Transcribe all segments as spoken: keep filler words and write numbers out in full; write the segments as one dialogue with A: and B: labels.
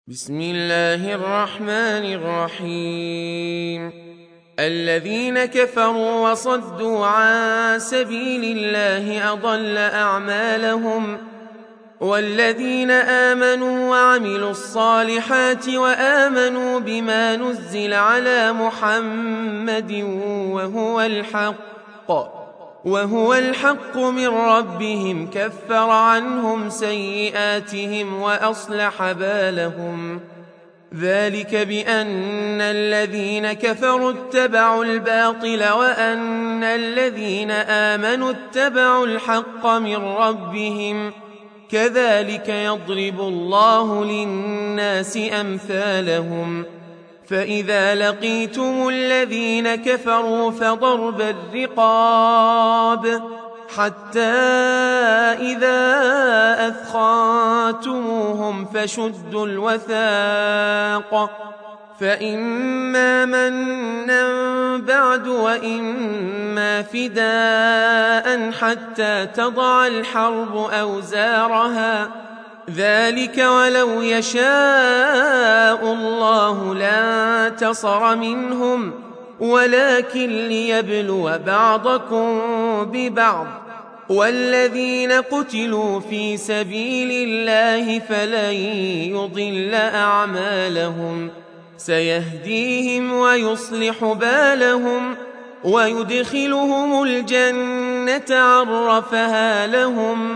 A: بسم الله الرحمن الرحيم. الذين كفروا وصدوا عن سبيل الله أضل أعمالهم، والذين آمنوا وعملوا الصالحات وآمنوا بما نزل على محمد وهو الحق وهو الحق من ربهم كفر عنهم سيئاتهم وأصلح بالهم. ذلك بأن الذين كفروا اتبعوا الباطل وأن الذين آمنوا اتبعوا الحق من ربهم، كذلك يضرب الله للناس أمثالهم. فإذا لقيتم الذين كفروا فضرب الرقاب حتى إذا أثخنتموهم فشدوا الوثاق، فإما منا بعد وإما فداء حتى تضع الحرب أوزارها، ذلك ولو يشاء الله لانتصر منهم ولكن ليبلو بعضكم ببعض. والذين قتلوا في سبيل الله فلن يضل أعمالهم، سيهديهم ويصلح بالهم ويدخلهم الجنة عرفها لهم.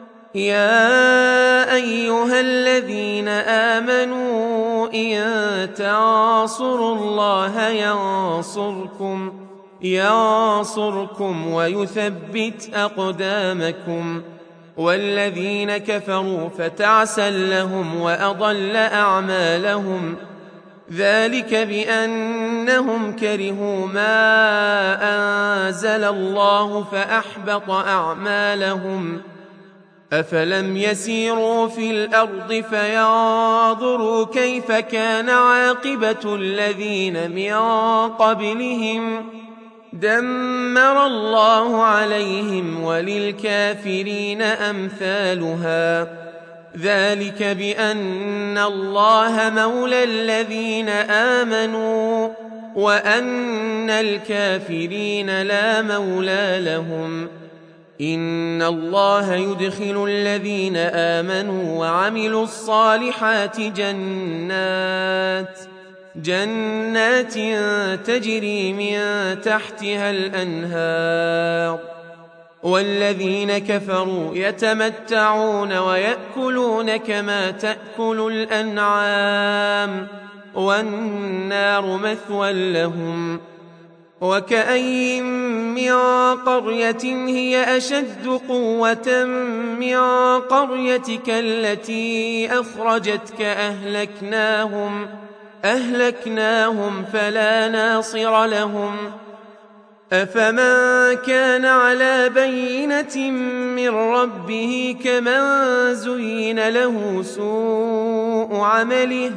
A: يا أيها الذين آمنوا إن تنصروا الله ينصركم ينصركم ويثبت أقدامكم. والذين كفروا فتعسا لهم وأضل أعمالهم، ذلك بأنهم كرهوا ما أنزل الله فأحبط أعمالهم. أفلم يسيروا في الأرض فينظروا كيف كان عاقبة الذين من قبلهم، دمر الله عليهم وللكافرين أمثالها. ذلك بأن الله مولى الذين آمنوا وأن الكافرين لا مولى لهم. إن الله يدخل الذين آمنوا وعملوا الصالحات جنات جنات تجري من تحتها الأنهار، والذين كفروا يتمتعون ويأكلون كما تأكل الأنعام والنار مثوى لهم. وكأين من قرية هي أشد قوة من قريتك التي أخرجتك أهلكناهم أهلكناهم فلا ناصر لهم. أفمن كان على بينة من ربه كمن زين له سوء عمله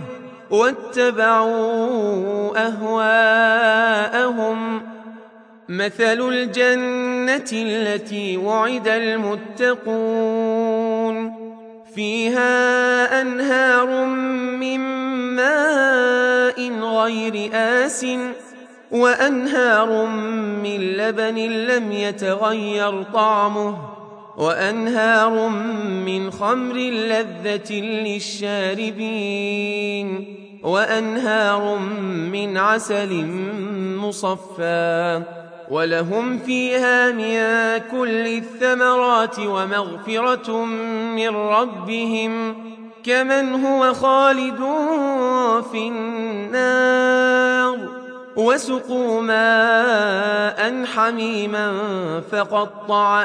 A: واتبعوا أهواءهم. مثل الجنة التي وعد المتقون فيها أنهار من ماء غير آسٍ وأنهار من لبن لم يتغير طعمه وأنهار من خمر لذة للشاربين وأنهار من عسل مصفى، ولهم فيها من كل الثمرات ومغفرة من ربهم، كمن هو خالد في النار. وسقوا ماء حميما فقطع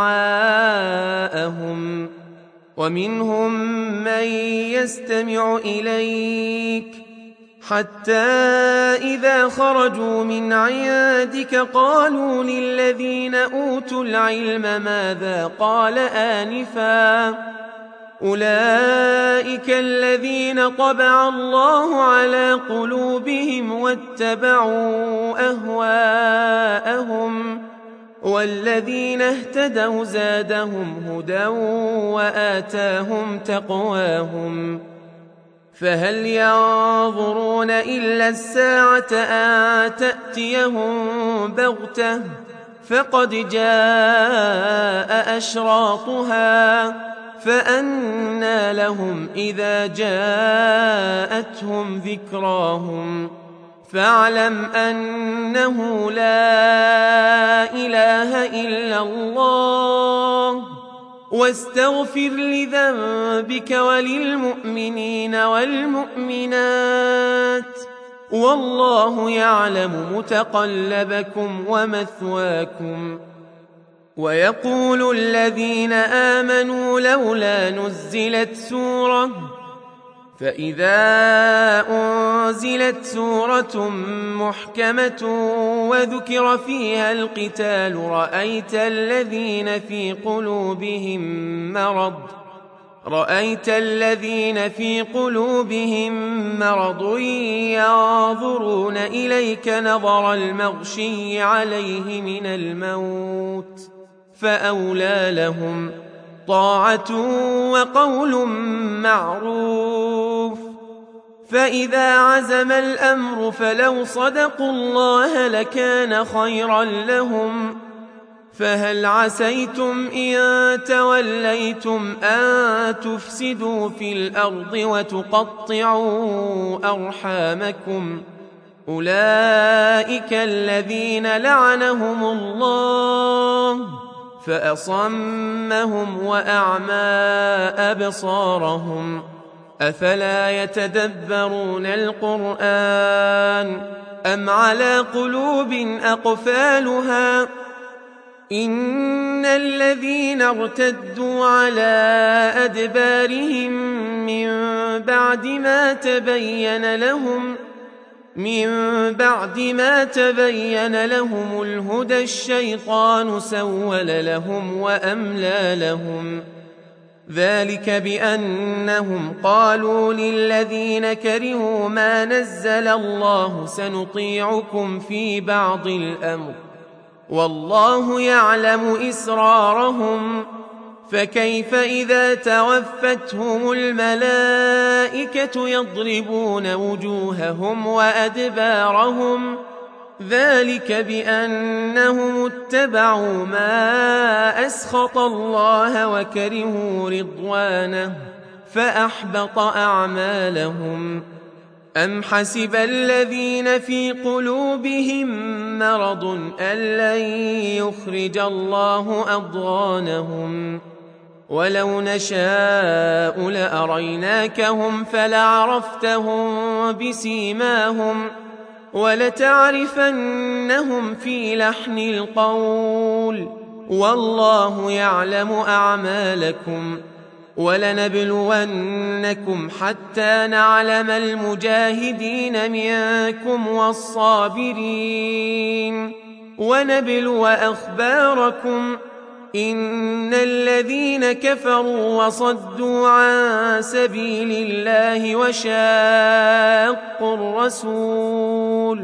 A: أمعاءهم. ومنهم من يستمع إليك حتى إذا خرجوا من عندك قالوا للذين أوتوا العلم ماذا قال آنفا، أولئك الذين طبع الله على قلوبهم واتبعوا أهواءهم، والذين اهتدوا زادهم هدى وآتاهم تقواهم. فهل ينظرون إلا الساعة أن تأتيهم بغتة فقد جاء أشراطها فأنى لهم إذا جاءتهم ذكراهم فاعلم أنه لا إله إلا الله واستغفر لذنبك وللمؤمنين والمؤمنات والله يعلم متقلبكم ومثواكم. ويقول الذين آمنوا لولا نزلت سورة فإذا أنزلت سورة محكمة وذكر فيها القتال رأيت الذين في قلوبهم مرض رأيت الذين في قلوبهم مرض ينظرون إليك نظر المغشي عليه من الموت فأولى لهم طاعة وقول معروف. فإذا عزم الأمر فلو صدقوا الله لكان خيرا لهم. فهل عسيتم إن توليتم أن تفسدوا في الأرض وتقطعوا أرحامكم أولئك الذين لعنهم الله فأصمهم وأعمى أبصارهم أفلا يتدبرون القرآن أم على قلوب أقفالها إن الذين ارتدوا على أدبارهم من بعد ما تبين لهم من بعد ما تبين لهم الهدى الشيطان سول لهم وأملى لهم ذلك بأنهم قالوا للذين كرهوا ما نزل الله سنطيعكم في بعض الأمر والله يعلم إسرارهم فكيف إذا توفتهم الملائكة يضربون وجوههم وأدبارهم ذلك بأنهم اتبعوا ما أسخط الله وكرهوا رضوانه فأحبط أعمالهم. أم حسب الذين في قلوبهم مرض أن لن يخرج الله أضغانهم ولو نشاء لأريناكهم فلعرفتهم بسيماهم ولتعرفنهم في لحن القول والله يعلم أعمالكم ولنبلونكم حتى نعلم المجاهدين منكم والصابرين ونبلو أخباركم إن الذين كفروا وصدوا عن سبيل الله وشاقوا الرسول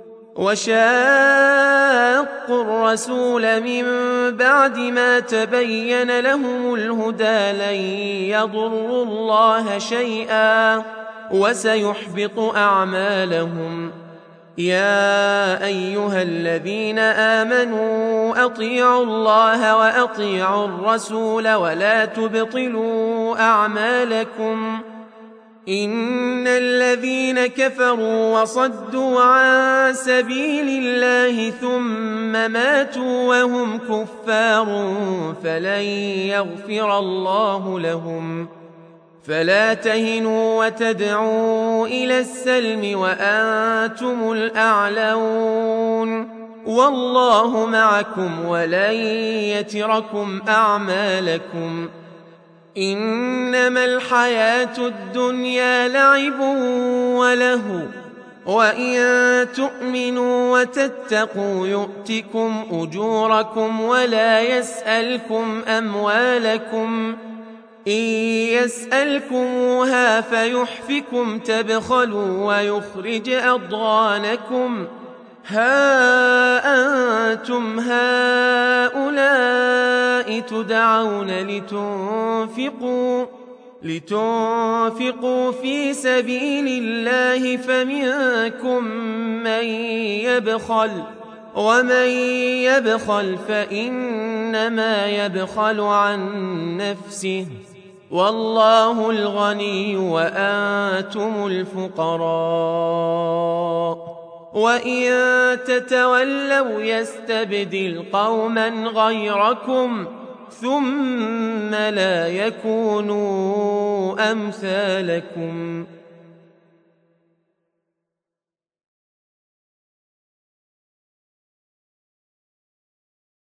A: وشاقوا الرسول من بعد ما تبين لهم الهدى لن يضروا الله شيئا وسيحبط أعمالهم. يا أيها الذين آمنوا أطيعوا الله وأطيعوا الرسول ولا تبطلوا أعمالكم إن الذين كفروا وصدوا عن سبيل الله ثم ماتوا وهم كفار فلن يغفر الله لهم. فلا تهنوا وتدعوا إلى السلم وأنتم الأعلون والله معكم ولن يتركم أعمالكم. إنما الحياة الدنيا لعب وله وإن تؤمنوا وتتقوا يؤتكم أجوركم ولا يسألكم أموالكم إن يسألكموها فيحفكم تبخلوا ويخرج أضغانكم ها أنتم هؤلاء تدعون لتنفقوا لتنفقوا في سبيل الله فمنكم من يبخل ومن يبخل فإنما يبخل عن نفسه والله الغني وأنتم الفقراء وإن تتولوا يستبدل قوما غيركم ثم لا يكونوا أمثالكم